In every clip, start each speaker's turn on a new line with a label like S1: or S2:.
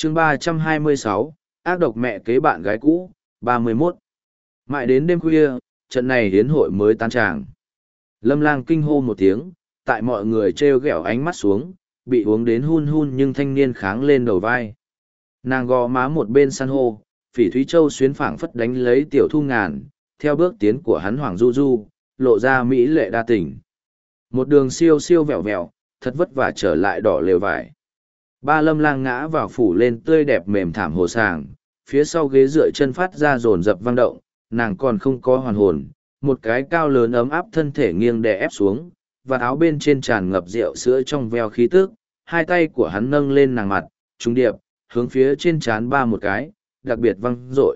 S1: chương 326, ác độc mẹ kế bạn gái cũ, 31. Mãi đến đêm khuya, trận này hiến hội mới tan tràng. Lâm Lang kinh hô một tiếng, tại mọi người treo ghẹo ánh mắt xuống, bị uống đến hun hun nhưng thanh niên kháng lên đầu vai. Nàng gò má một bên san hô, Phỉ Thúy Châu xuyến phảng phất đánh lấy Tiểu Thu Ngàn, theo bước tiến của hắn Hoàng Du Du, lộ ra mỹ lệ đa tình. Một đường siêu siêu vẹo vẹo, thật vất vả trở lại đỏ lều vải. Ba Lâm Lang ngã vào phủ lên tươi đẹp mềm thảm hồ sàng, phía sau ghế dựa chân phát ra dồn dập vang động, nàng còn không có hoàn hồn, một cái cao lớn ấm áp thân thể nghiêng đè ép xuống, và áo bên trên tràn ngập rượu sữa trong veo khí tức, hai tay của hắn nâng lên nàng mặt, trung điệp, hướng phía trên trán ba một cái, đặc biệt vang dội.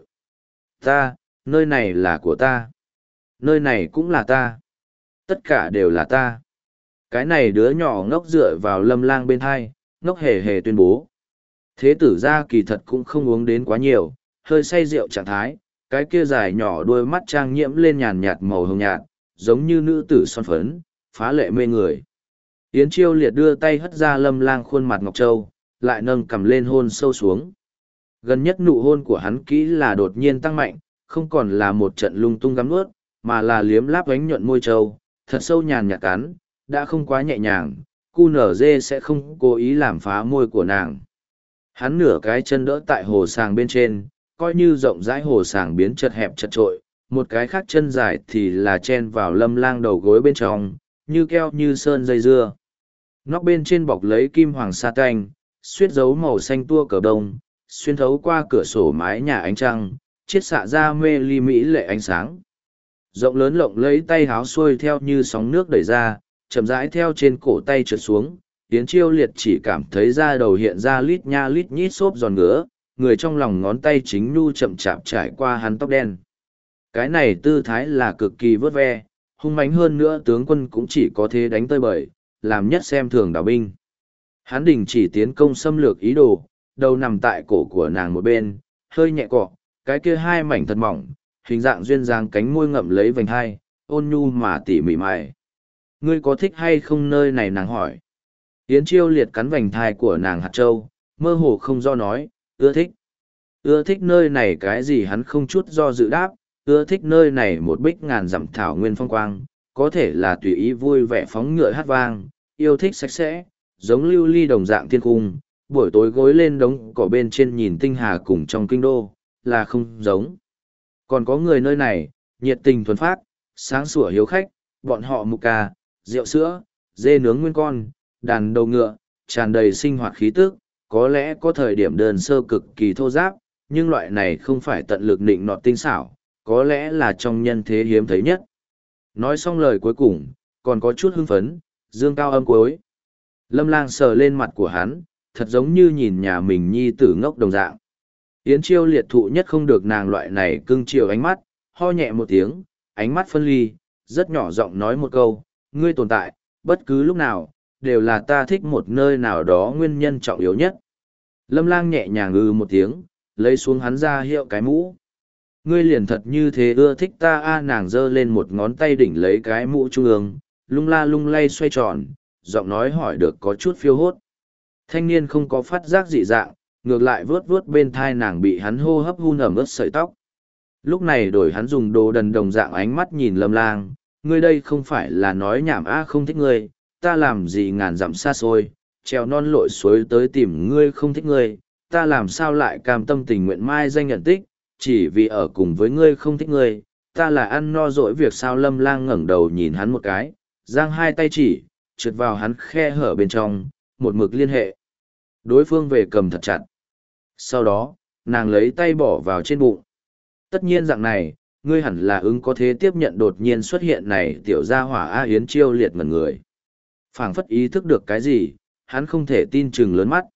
S1: Ta, nơi này là của ta. Nơi này cũng là ta. Tất cả đều là ta. Cái này đứa nhỏ ngốc dựa vào Lâm Lang bên hai, ngốc hề hề tuyên bố. Thế tử ra kỳ thật cũng không uống đến quá nhiều, hơi say rượu trạng thái, cái kia dài nhỏ đôi mắt trang nhiễm lên nhàn nhạt màu hồng nhạt, giống như nữ tử son phấn, phá lệ mê người. Yến Chiêu Liệt đưa tay hất ra Lâm Lang khuôn mặt ngọc châu, lại nâng cầm lên hôn sâu xuống. Gần nhất nụ hôn của hắn kỹ là đột nhiên tăng mạnh, không còn là một trận lung tung gắm ướt, mà là liếm láp ánh nhuận môi trâu, thật sâu nhàn nhạt cắn, đã không quá nhẹ nhàng, cu nở dê sẽ không cố ý làm phá môi của nàng. Hắn nửa cái chân đỡ tại hồ sàng bên trên, coi như rộng rãi hồ sàng biến chật hẹp chật trội, một cái khác chân dài thì là chen vào Lâm Lang đầu gối bên trong, như keo như sơn dây dưa. Nóc bên trên bọc lấy kim hoàng sa tanh, xuyết dấu màu xanh tua cờ đông, xuyên thấu qua cửa sổ mái nhà ánh trăng, chiết xạ ra mê ly mỹ lệ ánh sáng. Rộng lớn lộng lấy tay háo xuôi theo như sóng nước đẩy ra, chậm rãi theo trên cổ tay trượt xuống. Yến Chiêu Liệt chỉ cảm thấy da đầu hiện ra lít nha lít nhít xốp giòn ngứa, người trong lòng ngón tay chính nhu chậm chạp trải qua hắn tóc đen. Cái này tư thái là cực kỳ vớt ve, hung mãnh hơn nữa tướng quân cũng chỉ có thế đánh tơi bời, làm nhất xem thường đào binh. Hắn đình chỉ tiến công xâm lược ý đồ, đầu nằm tại cổ của nàng một bên, hơi nhẹ cọ, cái kia hai mảnh thật mỏng, hình dạng duyên dáng cánh môi ngậm lấy vành hai, ôn nhu mà tỉ mỉ mài. Ngươi có thích hay không nơi này, nàng hỏi. Yến Chiêu Liệt cắn vành thai của nàng hạt châu, mơ hồ không do nói, ưa thích. Ưa thích nơi này cái gì hắn không chút do dự đáp, ưa thích nơi này một bích ngàn dặm thảo nguyên phong quang, có thể là tùy ý vui vẻ phóng ngựa hát vang, yêu thích sạch sẽ, giống lưu ly đồng dạng thiên cung, buổi tối gối lên đống cỏ bên trên nhìn tinh hà cùng trong kinh đô, là không giống. Còn có người nơi này, nhiệt tình thuần phát, sáng sủa hiếu khách, bọn họ mục ca, rượu sữa, dê nướng nguyên con, đàn đầu ngựa, tràn đầy sinh hoạt khí tức, có lẽ có thời điểm đơn sơ cực kỳ thô giáp, nhưng loại này không phải tận lực nịnh nọt tinh xảo, có lẽ là trong nhân thế hiếm thấy nhất. Nói xong lời cuối cùng, còn có chút hưng phấn, dương cao âm cuối. Lâm Lang sờ lên mặt của hắn, thật giống như nhìn nhà mình nhi tử ngốc đồng dạng. Yến Chiêu Liệt thụ nhất không được nàng loại này cưng chiều ánh mắt, ho nhẹ một tiếng, ánh mắt phân ly, rất nhỏ giọng nói một câu, ngươi tồn tại, bất cứ lúc nào, đều là ta thích một nơi nào đó nguyên nhân trọng yếu nhất. Lâm Lang nhẹ nhàng một tiếng, lấy xuống hắn ra hiệu cái mũ. Ngươi liền thật như thế ưa thích ta a, nàng giơ lên một ngón tay đỉnh lấy cái mũ trung ương, lung la lung lay xoay tròn, giọng nói hỏi được có chút phiêu hốt. Thanh niên không có phát giác dị dạng, ngược lại vướt vướt bên thai nàng bị hắn hô hấp hun ẩm ướt sợi tóc. Lúc này đổi hắn dùng đồ đần đồng dạng ánh mắt nhìn Lâm Lang, ngươi đây không phải là nói nhảm a, không thích ngươi, ta làm gì ngàn dặm xa xôi, trèo non lội suối tới tìm ngươi không thích ngươi, ta làm sao lại cam tâm tình nguyện mai danh nhận tích, chỉ vì ở cùng với ngươi không thích ngươi, ta là ăn no dỗi việc sao. Lâm Lang ngẩng đầu nhìn hắn một cái, giang hai tay chỉ, trượt vào hắn khe hở bên trong, một mực liên hệ. Đối phương về cầm thật chặt. Sau đó, nàng lấy tay bỏ vào trên bụng. Tất nhiên dạng này, ngươi hẳn là ứng có thế tiếp nhận đột nhiên xuất hiện này tiểu gia hỏa A. Yến Chiêu Liệt ngẩn người. Phảng phất ý thức được cái gì, hắn không thể tin chừng lớn mắt.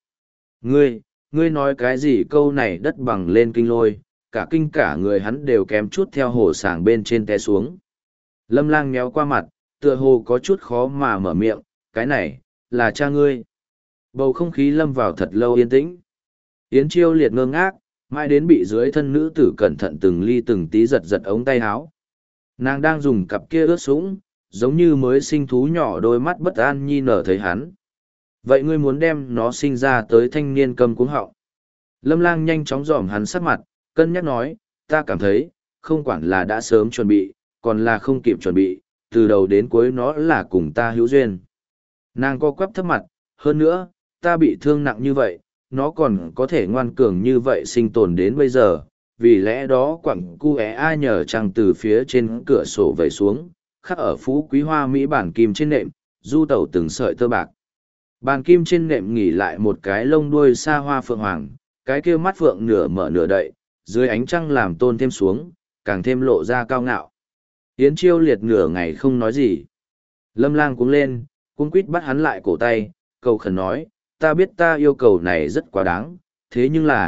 S1: Ngươi nói cái gì, câu này đất bằng lên kinh lôi, cả kinh cả người hắn đều kém chút theo hồ sàng bên trên té xuống. Lâm Lang méo qua mặt, tựa hồ có chút khó mà mở miệng, cái này, là cha ngươi. Bầu không khí lâm vào thật lâu yên tĩnh. Yến Chiêu Liệt ngơ ngác, mãi đến bị dưới thân nữ tử cẩn thận từng ly từng tí giật giật ống tay áo. Nàng đang dùng cặp kia ướt sũng, giống như mới sinh thú nhỏ đôi mắt bất an nhi nở thấy hắn. Vậy ngươi muốn đem nó sinh ra tới thanh niên cầm cuống họng. Lâm Lang nhanh chóng dòm hắn sắc mặt, cân nhắc nói, ta cảm thấy, không quản là đã sớm chuẩn bị, còn là không kịp chuẩn bị, từ đầu đến cuối nó là cùng ta hữu duyên. Nàng co quắp thấp mặt, hơn nữa, ta bị thương nặng như vậy, nó còn có thể ngoan cường như vậy sinh tồn đến bây giờ, vì lẽ đó quặng cu é ai nhờ trăng từ phía trên cửa sổ vẩy xuống, khắc ở phú quý hoa mỹ bản kim trên nệm, du tẩu từng sợi tơ bạc. Bàn kim trên nệm nghỉ lại một cái lông đuôi xa hoa phượng hoàng, cái kia mắt phượng nửa mở nửa đậy, dưới ánh trăng làm tôn thêm xuống, càng thêm lộ ra cao ngạo. Yến Chiêu Liệt nửa ngày không nói gì. Lâm Lang cuống lên, cuống quýt bắt hắn lại cổ tay, cầu khẩn nói, ta biết ta yêu cầu này rất quá đáng, thế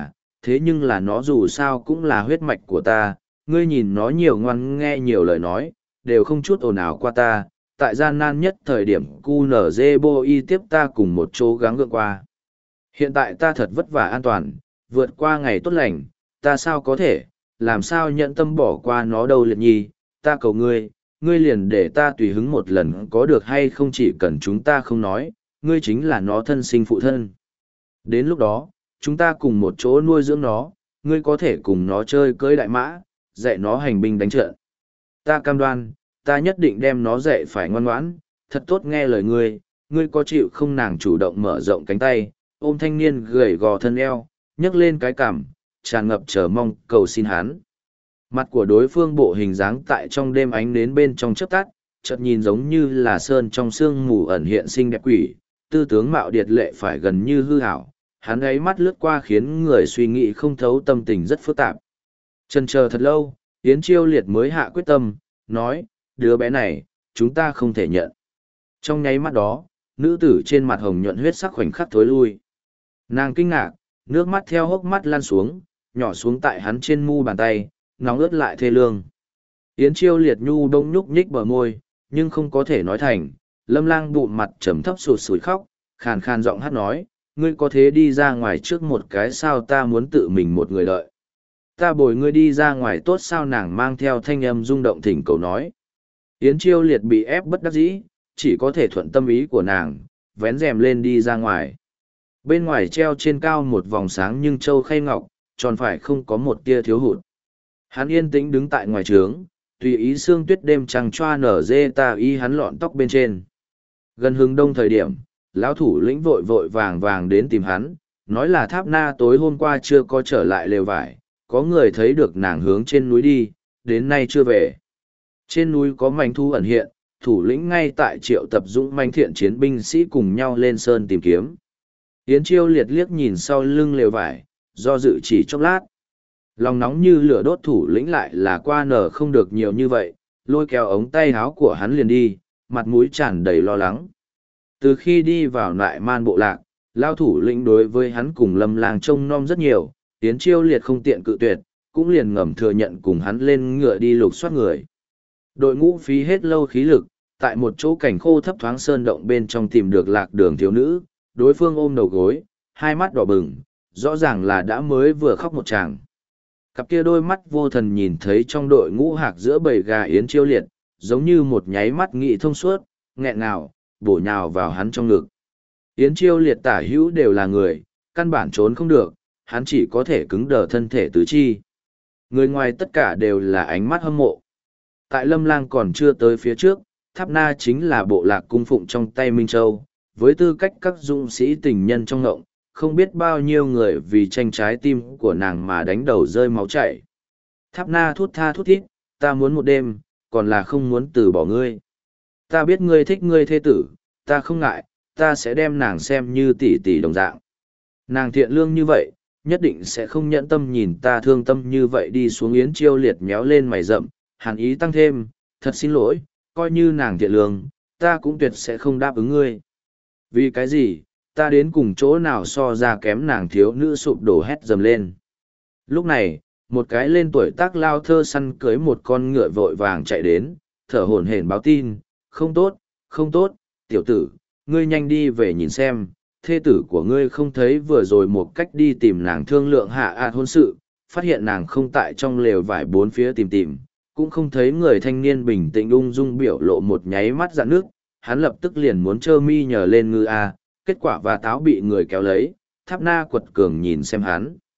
S1: nhưng là nó dù sao cũng là huyết mạch của ta, ngươi nhìn nó nhiều ngoan nghe nhiều lời nói, đều không chút ồn ào qua ta, tại gian nan nhất thời điểm QNZ Boi tiếp ta cùng một chỗ gắng gượng qua. Hiện tại ta thật vất vả an toàn, vượt qua ngày tốt lành, ta sao có thể, làm sao nhận tâm bỏ qua nó đâu Liệt nhi, ta cầu ngươi, ngươi liền để ta tùy hứng một lần có được hay không chỉ cần chúng ta không nói, ngươi chính là nó thân sinh phụ thân. Đến lúc đó, chúng ta cùng một chỗ nuôi dưỡng nó, ngươi có thể cùng nó chơi cưỡi đại mã, dạy nó hành binh đánh trận. Ta cam đoan, ta nhất định đem nó dạy phải ngoan ngoãn, thật tốt nghe lời ngươi, ngươi có chịu không? Nàng chủ động mở rộng cánh tay, ôm thanh niên gầy gò thân eo, nhấc lên cái cằm, tràn ngập chờ mong cầu xin hắn. Mặt của đối phương bộ hình dáng tại trong đêm ánh nến bên trong chớp tắt, chợt nhìn giống như là sơn trong sương mù ẩn hiện xinh đẹp quỷ, tư tướng mạo điệt lệ phải gần như hư hảo, hắn ấy mắt lướt qua khiến người suy nghĩ không thấu, tâm tình rất phức tạp. Chần chờ thật lâu, Yến Chiêu Liệt mới hạ quyết tâm, nói, đứa bé này, chúng ta không thể nhận. Trong nháy mắt đó, nữ tử trên mặt hồng nhuận huyết sắc khoảnh khắc thối lui. Nàng kinh ngạc, nước mắt theo hốc mắt lan xuống, nhỏ xuống tại hắn trên mu bàn tay, nóng ướt lại thê lương. Yến Chiêu Liệt nhu đông nhúc nhích bờ môi, nhưng không có thể nói thành. Lâm Lang bụng mặt trầm thấp sụt sùi khóc, khàn khàn giọng hát nói, ngươi có thế đi ra ngoài trước một cái sao, ta muốn tự mình một người đợi. Ta bồi ngươi đi ra ngoài tốt sao? Nàng mang theo thanh âm rung động thỉnh cầu nói. Yến Chiêu Liệt bị ép bất đắc dĩ, chỉ có thể thuận tâm ý của nàng, vén rèm lên đi ra ngoài. Bên ngoài treo trên cao một vòng sáng nhưng châu khay ngọc, tròn phải không có một tia thiếu hụt. Hắn yên tĩnh đứng tại ngoài trướng, tùy ý sương tuyết đêm trăng choa nở dê ta y hắn lọn tóc bên trên. Gần hướng đông thời điểm, lão thủ lĩnh vội vội vàng vàng đến tìm hắn, nói là Tháp Na tối hôm qua chưa có trở lại lều vải, có người thấy được nàng hướng trên núi đi, đến nay chưa về. Trên núi có manh thu ẩn hiện, thủ lĩnh ngay tại triệu tập dũng manh thiện chiến binh sĩ cùng nhau lên sơn tìm kiếm. Yến Chiêu Liệt liếc nhìn sau lưng lều vải, do dự chỉ chốc lát. Lòng nóng như lửa đốt thủ lĩnh lại là qua nở không được nhiều như vậy, lôi kéo ống tay áo của hắn liền đi, mặt mũi tràn đầy lo lắng. Từ khi đi vào Nại Man bộ lạc, lao thủ lĩnh đối với hắn cùng Lâm Lang trông nom rất nhiều, Yến Chiêu Liệt không tiện cự tuyệt, cũng liền ngầm thừa nhận cùng hắn lên ngựa đi lục soát người. Đội ngũ phí hết lâu khí lực, tại một chỗ cảnh khô thấp thoáng sơn động bên trong tìm được lạc đường thiếu nữ, đối phương ôm đầu gối, hai mắt đỏ bừng, rõ ràng là đã mới vừa khóc một tràng. Cặp kia đôi mắt vô thần nhìn thấy trong đội ngũ hạc giữa bầy gà Yến Chiêu Liệt, giống như một nháy mắt nghị thông suốt, nghẹn ngào, bổ nhào vào hắn trong ngực. Yến Chiêu Liệt tả hữu đều là người, căn bản trốn không được, hắn chỉ có thể cứng đờ thân thể tứ chi. Người ngoài tất cả đều là ánh mắt hâm mộ. Tại Lâm Lang còn chưa tới phía trước, Tháp Na chính là bộ lạc cung phụng trong tay Minh Châu, với tư cách các dũng sĩ tình nhân trong ngộng, không biết bao nhiêu người vì tranh trái tim của nàng mà đánh đầu rơi máu chảy. Tháp Na thút tha thút thít, ta muốn một đêm, còn là không muốn từ bỏ ngươi. Ta biết ngươi thích ngươi thê tử, ta không ngại, ta sẽ đem nàng xem như tỷ tỷ đồng dạng. Nàng thiện lương như vậy, nhất định sẽ không nhẫn tâm nhìn ta thương tâm như vậy đi xuống. Yến Chiêu Liệt méo lên mày rậm, hàn ý tăng thêm, thật xin lỗi, coi như nàng thiện lương, ta cũng tuyệt sẽ không đáp ứng ngươi. Vì cái gì, ta đến cùng chỗ nào so ra kém nàng? Thiếu nữ sụp đổ hét dầm lên. Lúc này, một cái lên tuổi tác lao thơ săn cưới một con ngựa vội vàng chạy đến, thở hổn hển báo tin, không tốt, không tốt, tiểu tử, ngươi nhanh đi về nhìn xem, thê tử của ngươi không thấy vừa rồi một cách đi tìm nàng thương lượng hạ hôn sự, phát hiện nàng không tại trong lều vải bốn phía tìm, cũng không thấy người thanh niên bình tĩnh ung dung biểu lộ một nháy mắt dạn nước, hắn lập tức liền muốn trơ mi nhờ lên ngư a, kết quả và táo bị người kéo lấy, Tháp Na quật cường nhìn xem hắn.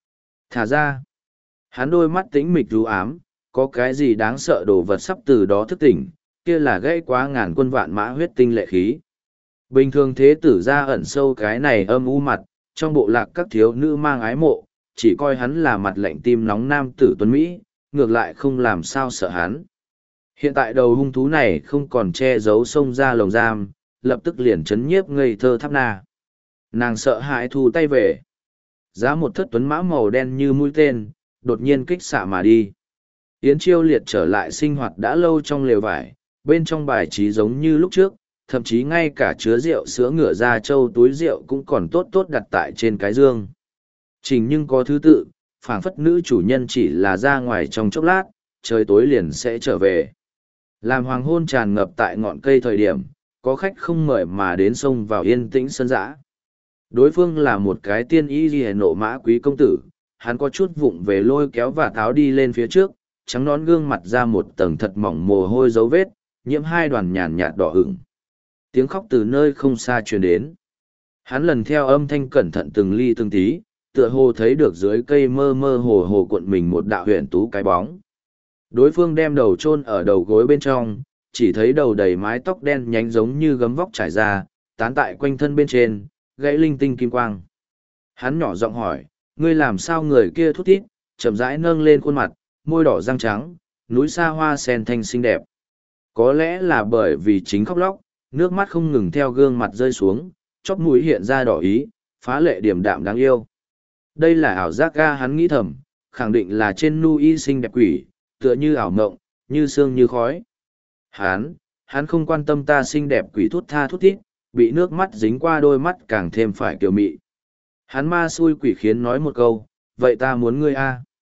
S1: Thả ra. Hắn đôi mắt tĩnh mịch u ám, có cái gì đáng sợ đồ vật sắp từ đó thức tỉnh, kia là gãy quá ngàn quân vạn mã huyết tinh lệ khí. Bình thường thế tử ra ẩn sâu cái này âm u mặt, trong bộ lạc các thiếu nữ mang ái mộ, chỉ coi hắn là mặt lạnh tim nóng nam tử tuấn Mỹ, ngược lại không làm sao sợ hắn. Hiện tại đầu hung thú này không còn che giấu xông ra lồng giam, lập tức liền chấn nhiếp ngây thơ thắp na. Nàng sợ hãi thu tay về. Giá một thất tuấn mã màu đen như mũi tên, đột nhiên kích xạ mà đi. Yến Chiêu Liệt trở lại sinh hoạt đã lâu trong lều vải, bên trong bài trí giống như lúc trước, thậm chí ngay cả chứa rượu sữa ngựa da trâu túi rượu cũng còn tốt tốt đặt tại trên cái dương. Trình nhưng có thứ tự, phảng phất nữ chủ nhân chỉ là ra ngoài trong chốc lát, trời tối liền sẽ trở về. Làm hoàng hôn tràn ngập tại ngọn cây thời điểm, có khách không mời mà đến sông vào yên tĩnh sân dã. Đối phương là một cái tiên y ghi nộ mã quý công tử, hắn có chút vụng về lôi kéo và tháo đi lên phía trước, trắng nón gương mặt ra một tầng thật mỏng mồ hôi dấu vết, nhiễm hai đoàn nhàn nhạt đỏ ửng. Tiếng khóc từ nơi không xa truyền đến. Hắn lần theo âm thanh cẩn thận từng ly từng tí, tựa hồ thấy được dưới cây mơ mơ hồ hồ cuộn mình một đạo huyền tú cái bóng. Đối phương đem đầu chôn ở đầu gối bên trong, chỉ thấy đầu đầy mái tóc đen nhánh giống như gấm vóc trải ra, tán tại quanh thân bên trên, gãy linh tinh kim quang. Hắn nhỏ giọng hỏi, ngươi làm sao người kia thút thít, chậm rãi nâng lên khuôn mặt, môi đỏ răng trắng, núi xa hoa sen thanh xinh đẹp. Có lẽ là bởi vì chính khóc lóc, nước mắt không ngừng theo gương mặt rơi xuống, chóp mũi hiện ra đỏ ý, phá lệ điềm đạm đáng yêu. Đây là ảo giác ga hắn nghĩ thầm, khẳng định là trên nu y xinh đẹp quỷ, tựa như ảo mộng, như sương như khói. Hắn không quan tâm ta xinh đẹp quỷ thút tha thút thít, bị nước mắt dính qua đôi mắt càng thêm phải kiều mị. Hắn ma xui quỷ khiến nói một câu, vậy ta muốn ngươi a.